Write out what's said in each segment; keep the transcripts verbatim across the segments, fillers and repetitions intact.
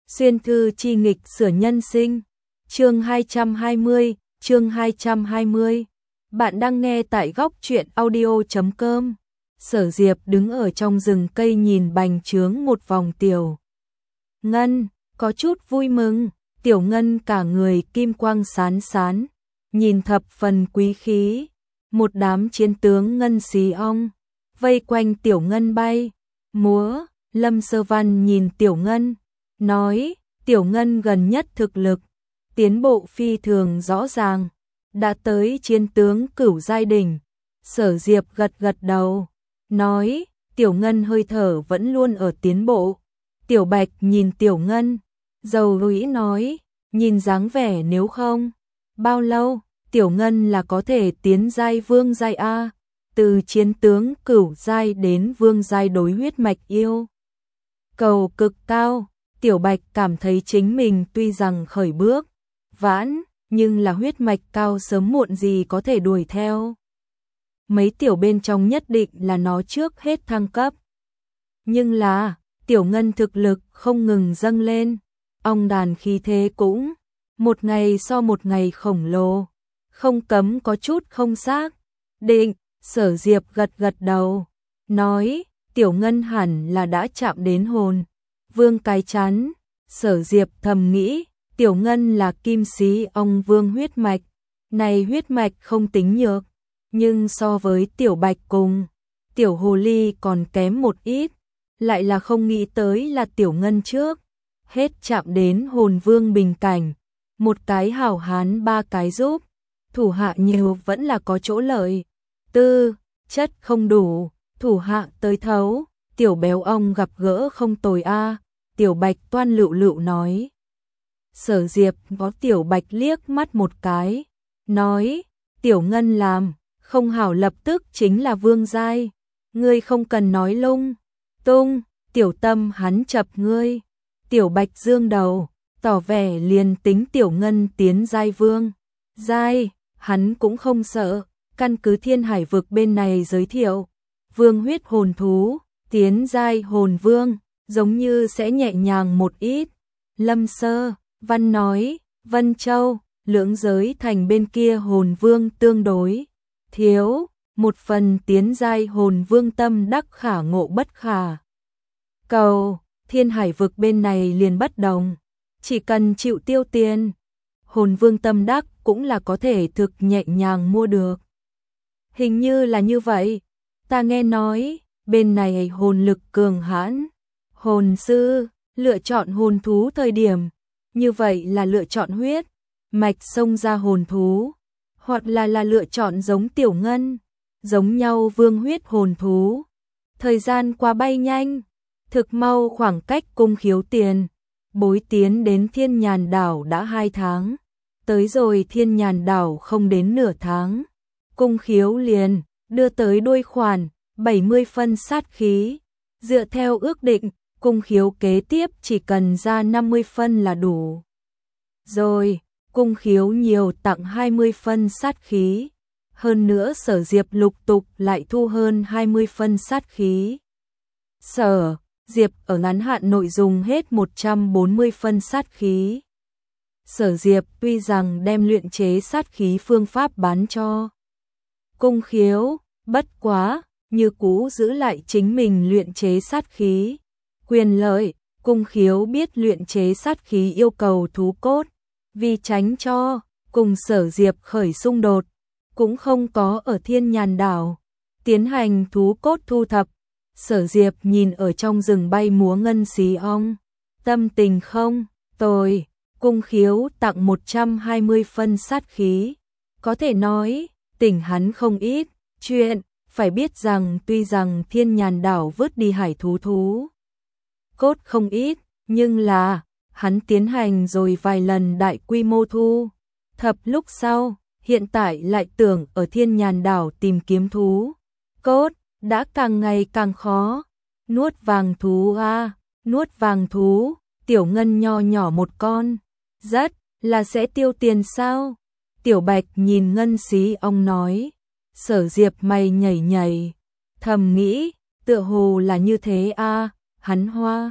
Xuyên thư chi nghịch sửa nhân sinh. Chương hai trăm hai mươi, chương hai trăm hai mươi. Bạn đang nghe tại góc truyện audio chấm com. Sở Diệp đứng ở trong rừng cây nhìn bành trướng một vòng Tiểu Ngân, có chút vui mừng. Tiểu Ngân cả người kim quang sán sán, nhìn thập phần quý khí. Một đám chiến tướng ngân xí ong vây quanh Tiểu Ngân bay múa. Lâm Sơ Văn nhìn Tiểu Ngân, nói, Tiểu Ngân gần nhất thực lực tiến bộ phi thường rõ ràng, đã tới chiến tướng cửu giai đỉnh. Sở Diệp gật gật đầu, nói, Tiểu Ngân hơi thở vẫn luôn ở tiến bộ. Tiểu Bạch nhìn Tiểu Ngân, dầu rũi nói, nhìn dáng vẻ nếu không bao lâu, Tiểu Ngân là có thể tiến giai vương giai a. Từ chiến tướng cửu giai đến vương giai đối huyết mạch yêu cầu cực cao. Tiểu Bạch cảm thấy chính mình tuy rằng khởi bước vãn, nhưng là huyết mạch cao sớm muộn gì có thể đuổi theo. Mấy tiểu bên trong nhất định là nó trước hết thăng cấp. Nhưng là, Tiểu Ngân thực lực không ngừng dâng lên, ong đàn khí thế cũng một ngày so một ngày khổng lồ, không cấm có chút không xác định. Sở Diệp gật gật đầu, nói, Tiểu Ngân hẳn là đã chạm đến hồn vương cái chắn. Sở Diệp thầm nghĩ, Tiểu Ngân là kim sĩ ong vương huyết mạch, này huyết mạch không tính nhược, nhưng so với Tiểu Bạch cùng Tiểu Hồ Ly còn kém một ít. Lại là không nghĩ tới là Tiểu Ngân trước hết chạm đến hồn vương bình cảnh. Một cái hảo hán ba cái giúp, thủ hạ nhiều vẫn là có chỗ lợi. Tư chất không đủ, thủ hạ tới thấu. Tiểu béo ong gặp gỡ không tồi a. Tiểu Bạch toan lựu lựu nói. Sở Diệp có Tiểu Bạch liếc mắt một cái, nói, Tiểu Ngân làm không hảo lập tức chính là vương giai, ngươi không cần nói lung tung, tiểu tâm hắn chập ngươi. Tiểu Bạch dương đầu, tỏ vẻ liền tính Tiểu Ngân tiến giai vương giai, hắn cũng không sợ. Căn cứ Thiên Hải vực bên này giới thiệu, vương huyết hồn thú tiến giai hồn vương giống như sẽ nhẹ nhàng một ít. Lâm Sơ Văn nói, Vân Châu, lưỡng giới thành bên kia hồn vương tương đối thiếu, một phần tiến giai hồn vương tâm đắc khả ngộ bất khả cầu. Thiên Hải vực bên này liền bất đồng, chỉ cần chịu tiêu tiền, hồn vương tâm đắc cũng là có thể thực nhẹ nhàng mua được. Hình như là như vậy, ta nghe nói, bên này hồn lực cường hãn, hồn sư lựa chọn hồn thú thời điểm, như vậy là lựa chọn huyết mạch xông ra hồn thú, hoặc là là lựa chọn giống Tiểu Ngân, giống nhau vương huyết hồn thú. Thời gian qua bay nhanh, thực mau khoảng cách cung khiếu tiền bối tiến đến Thiên Nhàn đảo đã hai tháng, tới rồi Thiên Nhàn đảo không đến nửa tháng. Cung khiếu liền đưa tới đôi khoản bảy mươi phân sát khí. Dựa theo ước định, cung khiếu kế tiếp chỉ cần ra năm mươi phân là đủ rồi. Cung khiếu nhiều tặng hai mươi phân sát khí. Hơn nữa Sở Diệp lục tục lại thu hơn hai mươi phân sát khí. Sở Diệp ở ngắn hạn nội dùng hết một trăm bốn mươi phân sát khí. Sở Diệp tuy rằng đem luyện chế sát khí phương pháp bán cho cung khiếu, bất quá, như cũ giữ lại chính mình luyện chế sát khí. Quyền lợi, cung khiếu biết luyện chế sát khí yêu cầu thú cốt, vì tránh cho cùng Sở Diệp khởi xung đột, cũng không có ở Thiên Nhàn đảo tiến hành thú cốt thu thập. Sở Diệp nhìn ở trong rừng bay múa ngân xí ong, tâm tình không tồi. Cung khiếu tặng một trăm hai mươi phân sát khí, có thể nói tỉnh hắn không ít chuyện. Phải biết rằng tuy rằng Thiên Nhàn đảo vứt đi hải thú thú cốt không ít, nhưng là hắn tiến hành rồi vài lần đại quy mô thu thập lúc sau, hiện tại lại tưởng ở Thiên Nhàn đảo tìm kiếm thú cốt đã càng ngày càng khó. Nuốt vàng thú a, à, nuốt vàng thú, Tiểu Ngân nho nhỏ một con, rất là sẽ tiêu tiền sao? Tiểu Bạch nhìn ngân xí ong nói. Sở Diệp mày nhảy nhảy, thầm nghĩ, tựa hồ là như thế a. À, hắn hoa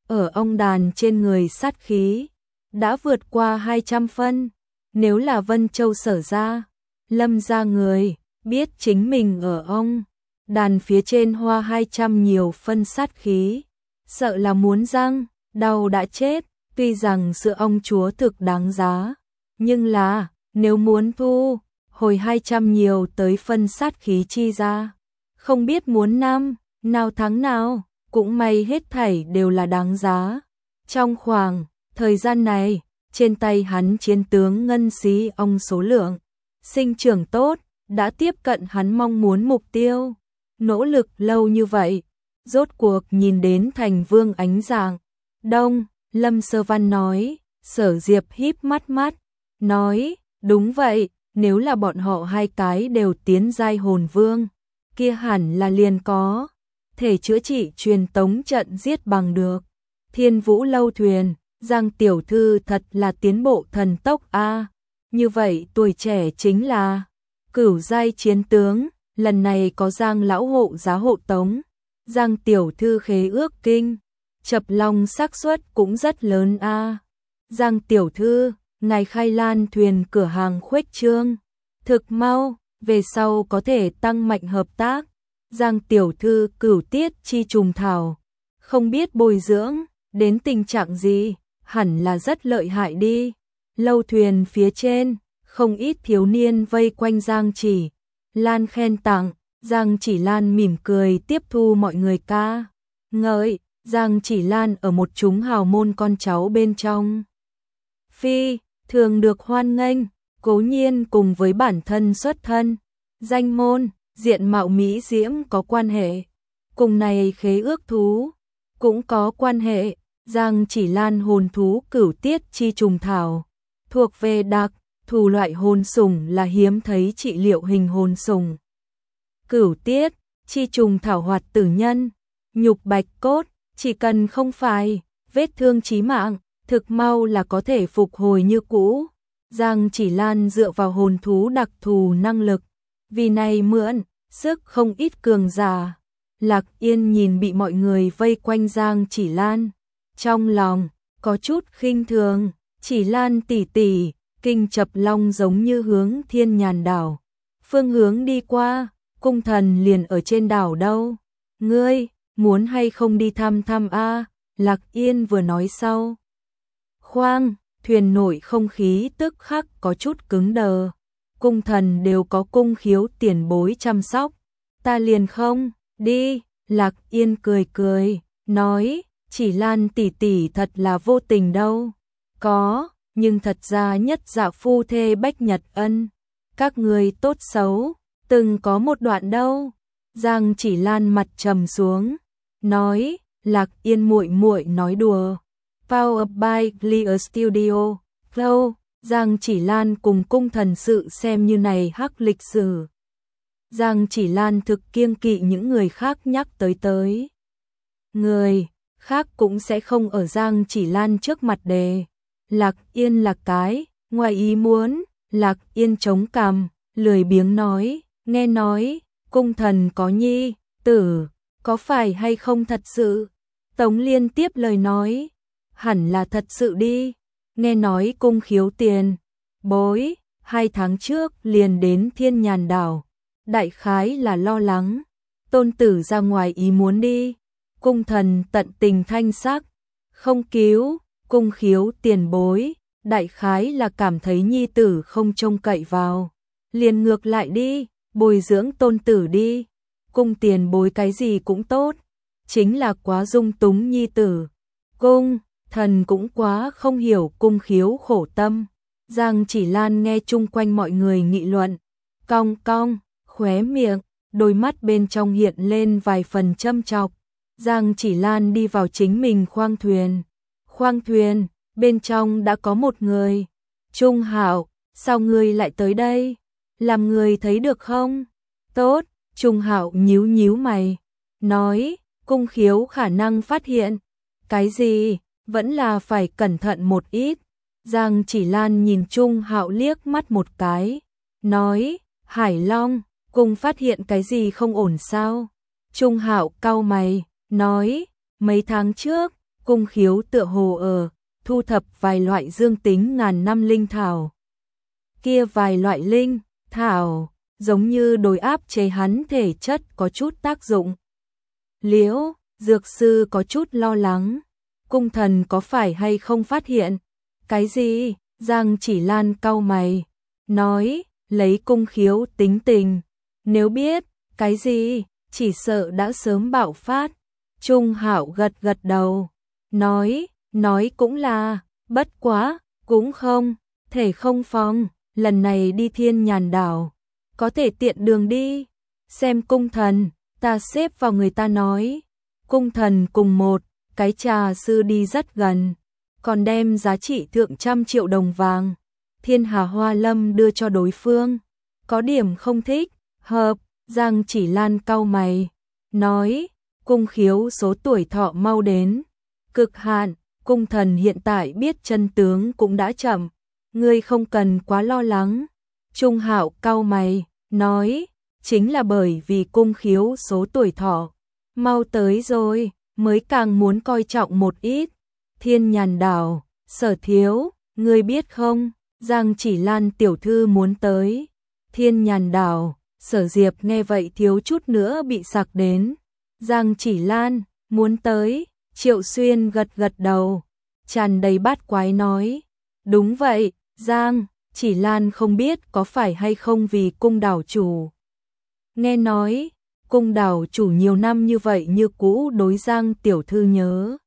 ở ông đàn trên người sát khí, đã vượt qua hai trăm phân. Nếu là Vân Châu Sở ra, Lâm ra người, biết chính mình ở ông đàn phía trên hoa hai trăm nhiều phân sát khí, sợ là muốn răng, đau đã chết. Tuy rằng sữa ông chúa thực đáng giá, nhưng là, nếu muốn thu, hồi hai trăm nhiều tới phân sát khí chi ra, không biết muốn năm, nào tháng nào, cũng may hết thảy đều là đáng giá. Trong khoảng thời gian này, trên tay hắn chiến tướng ngân xí ông số lượng, sinh trưởng tốt, đã tiếp cận hắn mong muốn mục tiêu. Nỗ lực lâu như vậy, rốt cuộc nhìn đến thành vương ánh dạng. Đông, Lâm Sơ Văn nói, Sở Diệp híp mắt mắt, nói, đúng vậy, nếu là bọn họ hai cái đều tiến giai hồn vương, kia hẳn là liền có thể chữa trị truyền tống trận giết bằng được. Thiên Vũ Lâu thuyền, Giang tiểu thư thật là tiến bộ thần tốc a. Như vậy tuổi trẻ chính là cửu giai chiến tướng, lần này có Giang lão hộ giá hộ tống, Giang tiểu thư khế ước kinh, chập long xác suất cũng rất lớn a. Giang tiểu thư, ngài khai lan thuyền cửa hàng khuếch trương, thực mau, về sau có thể tăng mạnh hợp tác. Giang tiểu thư cửu tiết chi trùng thảo, không biết bồi dưỡng đến tình trạng gì, hẳn là rất lợi hại đi. Lâu thuyền phía trên, không ít thiếu niên vây quanh Giang Chỉ Lan khen tặng. Giang Chỉ Lan mỉm cười tiếp thu mọi người ca ngợi. Giang Chỉ Lan ở một chúng hào môn con cháu bên trong phi thường được hoan nghênh, cố nhiên cùng với bản thân xuất thân danh môn, diện mạo mỹ diễm có quan hệ, cùng này khế ước thú cũng có quan hệ. Giang Chỉ Lan hồn thú cửu tiết chi trùng thảo, thuộc về đặc thù loại hồn sủng, là hiếm thấy trị liệu hình hồn sủng. Cửu tiết chi trùng thảo hoạt tử nhân, nhục bạch cốt, chỉ cần không phải vết thương chí mạng, thực mau là có thể phục hồi như cũ. Giang Chỉ Lan dựa vào hồn thú đặc thù năng lực, vì này mượn sức không ít cường giả. Lạc Yên nhìn bị mọi người vây quanh Giang Chỉ Lan, trong lòng có chút khinh thường. Chỉ Lan tỷ tỷ, kinh chập long giống như hướng Thiên Nhàn đảo phương hướng đi qua, cung thần liền ở trên đảo đâu, ngươi muốn hay không đi thăm thăm a? Lạc Yên vừa nói sau khoang thuyền nổi không khí tức khắc có chút cứng đờ. Cung thần đều có cung khiếu tiền bối chăm sóc, ta liền không đi. Lạc Yên cười cười, nói, Chỉ Lan tỷ tỷ thật là vô tình đâu. Có, nhưng thật ra nhất dạ phu thê Bách Nhật Ân, các người tốt xấu, từng có một đoạn đâu. Giang Chỉ Lan mặt trầm xuống, nói, Lạc Yên muội muội nói đùa. Power by Clear Studio, Flow. Giang Chỉ Lan cùng cung thần sự xem như này hắc lịch sử. Giang Chỉ Lan thực kiêng kỵ những người khác nhắc tới tới. Người khác cũng sẽ không ở Giang Chỉ Lan trước mặt đề. Lạc Yên là cái, ngoài ý muốn. Lạc Yên chống cằm, lười biếng nói, nghe nói, cung thần có nhi tử, có phải hay không thật sự? Tống Liên tiếp lời nói, hẳn là thật sự đi. Nghe nói cung khiếu tiền bối, hai tháng trước liền đến Thiên Nhàn đảo, đại khái là lo lắng tôn tử ra ngoài ý muốn đi. Cung thần tận tình thanh sắc, không cứu. Cung khiếu tiền bối, đại khái là cảm thấy nhi tử không trông cậy vào, liền ngược lại đi, bồi dưỡng tôn tử đi. Cung tiền bối cái gì cũng tốt, chính là quá dung túng nhi tử. Cung thần cũng quá không hiểu cung khiếu khổ tâm. Giang Chỉ Lan nghe chung quanh mọi người nghị luận, cong cong khóe miệng, đôi mắt bên trong hiện lên vài phần châm chọc. Giang Chỉ Lan đi vào chính mình khoang thuyền. Khoang thuyền, bên trong đã có một người. Trung Hạo, sao ngươi lại tới đây? Làm người thấy được không? Tốt, Trung Hạo nhíu nhíu mày, nói, cung khiếu khả năng phát hiện. Cái gì? Vẫn là phải cẩn thận một ít. Giang Chỉ Lan nhìn Trung Hạo liếc mắt một cái, nói, Hải Long, cung phát hiện cái gì không ổn sao? Trung Hạo cau mày, nói, mấy tháng trước, Cung Khiếu tựa hồ ở thu thập vài loại dương tính ngàn năm linh thảo. Kia vài loại linh thảo giống như đối áp chế hắn thể chất có chút tác dụng. Liễu dược sư có chút lo lắng, cung thần có phải hay không phát hiện cái gì? Giang Chỉ Lan cau mày, nói, lấy Cung Khiếu tính tình, nếu biết cái gì, chỉ sợ đã sớm bạo phát. Trung Hạo gật gật đầu, nói, nói cũng là, bất quá, cũng không thể không phòng, lần này đi Thiên Nhàn đảo, có thể tiện đường đi, xem cung thần, ta xếp vào người ta nói. Cung thần cùng một cái trà sư đi rất gần, còn đem giá trị thượng trăm triệu đồng vàng Thiên Hà Hoa Lâm đưa cho đối phương. Có điểm không thích, hợp, Giang Chỉ Lan cau mày, nói, Cung Khiếu số tuổi thọ mau đến cực hạn, cung thần hiện tại biết chân tướng cũng đã chậm, ngươi không cần quá lo lắng. Trung Hạo cau mày, nói, chính là bởi vì Cung Khiếu số tuổi thọ mau tới rồi, mới càng muốn coi trọng một ít. Thiên Nhàn đảo, Sở thiếu, ngươi biết không, Giang Chỉ Lan tiểu thư muốn tới Thiên Nhàn đảo. Sở Diệp nghe vậy thiếu chút nữa bị sặc đến. Giang Chỉ Lan muốn tới, Triệu Xuyên gật gật đầu, tràn đầy bát quái nói, đúng vậy, Giang Chỉ Lan không biết có phải hay không vì cung đảo chủ. Nghe nói, cung đảo chủ nhiều năm như vậy như cũ đối Giang tiểu thư nhớ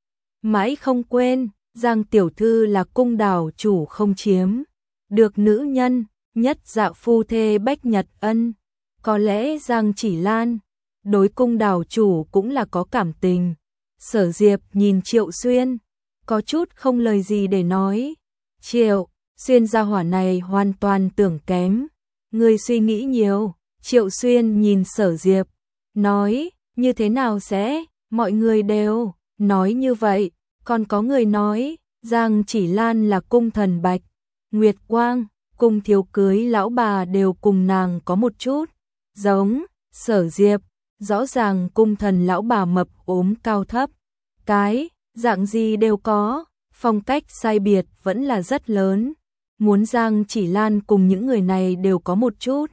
mãi không quên. Giang tiểu thư là cung đảo chủ không chiếm được nữ nhân, nhất dạ phu thê Bách Nhật Ân. Có lẽ Giang Chỉ Lan đối cung đảo chủ cũng là có cảm tình. Sở Diệp nhìn Triệu Xuyên, có chút không lời gì để nói. Triệu Xuyên gia hỏa này hoàn toàn tưởng kém, người suy nghĩ nhiều. Triệu Xuyên nhìn Sở Diệp, nói, như thế nào sẽ, mọi người đều nói như vậy, còn có người nói, Giang Chỉ Lan là cung thần Bạch Nguyệt Quang, cung thiếu cưới lão bà đều cùng nàng có một chút giống. Sở Diệp, rõ ràng cung thần lão bà mập ốm cao thấp, cái dạng gì đều có, phong cách sai biệt vẫn là rất lớn. Muốn Giang Chỉ Lan cùng những người này đều có một chút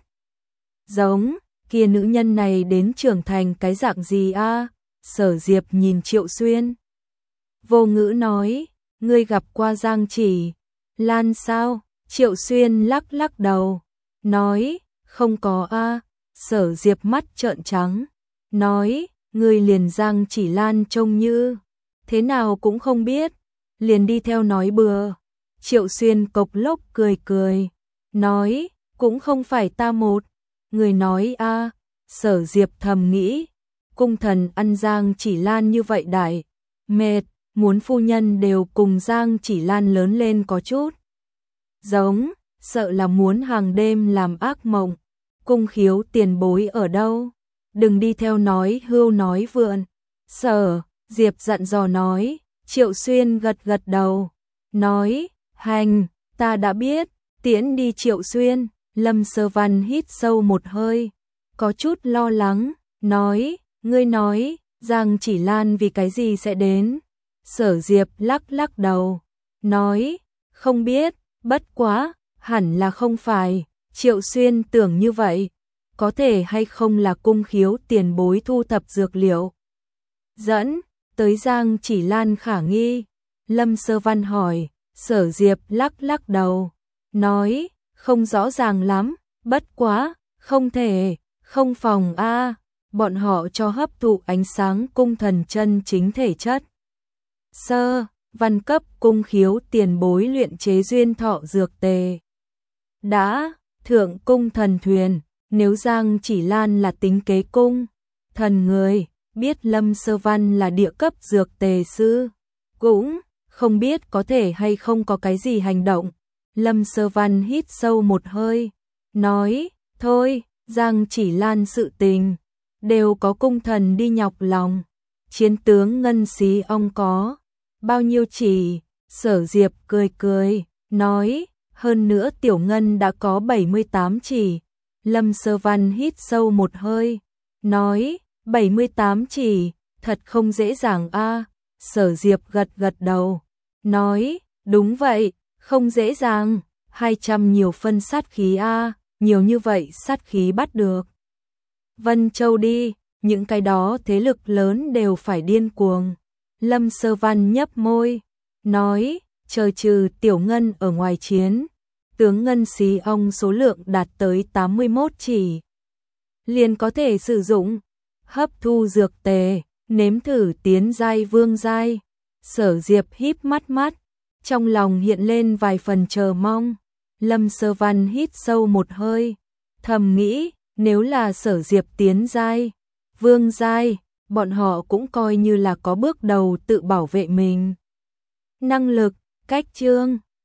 giống, kia nữ nhân này đến trưởng thành cái dạng gì a? À? Sở Diệp nhìn Triệu Xuyên, vô ngữ nói, ngươi gặp qua Giang Chỉ Lan sao? Triệu Xuyên lắc lắc đầu, nói, không có a. À. Sở Diệp mắt trợn trắng, nói, ngươi liền Giang Chỉ Lan trông như thế nào cũng không biết, liền đi theo nói bừa. Triệu Xuyên cộc lốc cười cười, nói, cũng không phải ta một người nói a. À. Sở Diệp thầm nghĩ, cung thần ăn Giang Chỉ Lan như vậy đại mệt, muốn phu nhân đều cùng Giang Chỉ Lan lớn lên có chút giống, sợ là muốn hàng đêm làm ác mộng. Cung Khiếu tiền bối ở đâu? Đừng đi theo nói hưu nói vượn. Sở Diệp dặn dò nói. Triệu Xuyên gật gật đầu, nói, hành, ta đã biết, tiễn đi Triệu Xuyên. Lâm Sơ Văn hít sâu một hơi, có chút lo lắng, nói, ngươi nói, Giang Chỉ Lan vì cái gì sẽ đến? Sở Diệp lắc lắc đầu, nói, không biết, bất quá, hẳn là không phải. Triệu Xuyên tưởng như vậy, có thể hay không là Cung Khiếu tiền bối thu thập dược liệu dẫn tới Giang Chỉ Lan khả nghi. Lâm Sơ Văn hỏi. Sở Diệp lắc lắc đầu, nói, không rõ ràng lắm, bất quá, không thể, không phòng a. Bọn họ cho hấp thụ ánh sáng cung thần chân chính thể chất. Sơ Văn cấp Cung Khiếu tiền bối luyện chế duyên thọ dược tề. Đã thượng cung thần thuyền, nếu Giang Chỉ Lan là tính kế cung thần người, biết Lâm Sơ Văn là địa cấp dược tề sư, cũng không biết có thể hay không có cái gì hành động. Lâm Sơ Văn hít sâu một hơi, nói, thôi, Giang Chỉ Lan sự tình, đều có cung thần đi nhọc lòng. Chiến tướng Ngân Xí Ong có bao nhiêu chỉ? Sở Diệp cười cười, nói, hơn nữa Tiểu Ngân đã có bảy mươi tám chỉ. Lâm Sơ Văn hít sâu một hơi, nói, bảy mươi tám chỉ, thật không dễ dàng a. Sở Diệp gật gật đầu, nói, đúng vậy, không dễ dàng, hai trăm nhiều phân sát khí a, nhiều như vậy sát khí bắt được Vân Châu đi, những cái đó thế lực lớn đều phải điên cuồng. Lâm Sơ Văn nhấp môi, nói, chờ trừ Tiểu Ngân ở ngoài chiến, tướng ngân xí ong số lượng đạt tới tám mươi mốt chỉ, liền có thể sử dụng, hấp thu dược tề, nếm thử tiến giai vương giai. Sở Diệp híp mắt mắt, trong lòng hiện lên vài phần chờ mong. Lâm Sơ Văn hít sâu một hơi, thầm nghĩ, nếu là Sở Diệp tiến giai, vương giai, bọn họ cũng coi như là có bước đầu tự bảo vệ mình. Năng lực, cách chương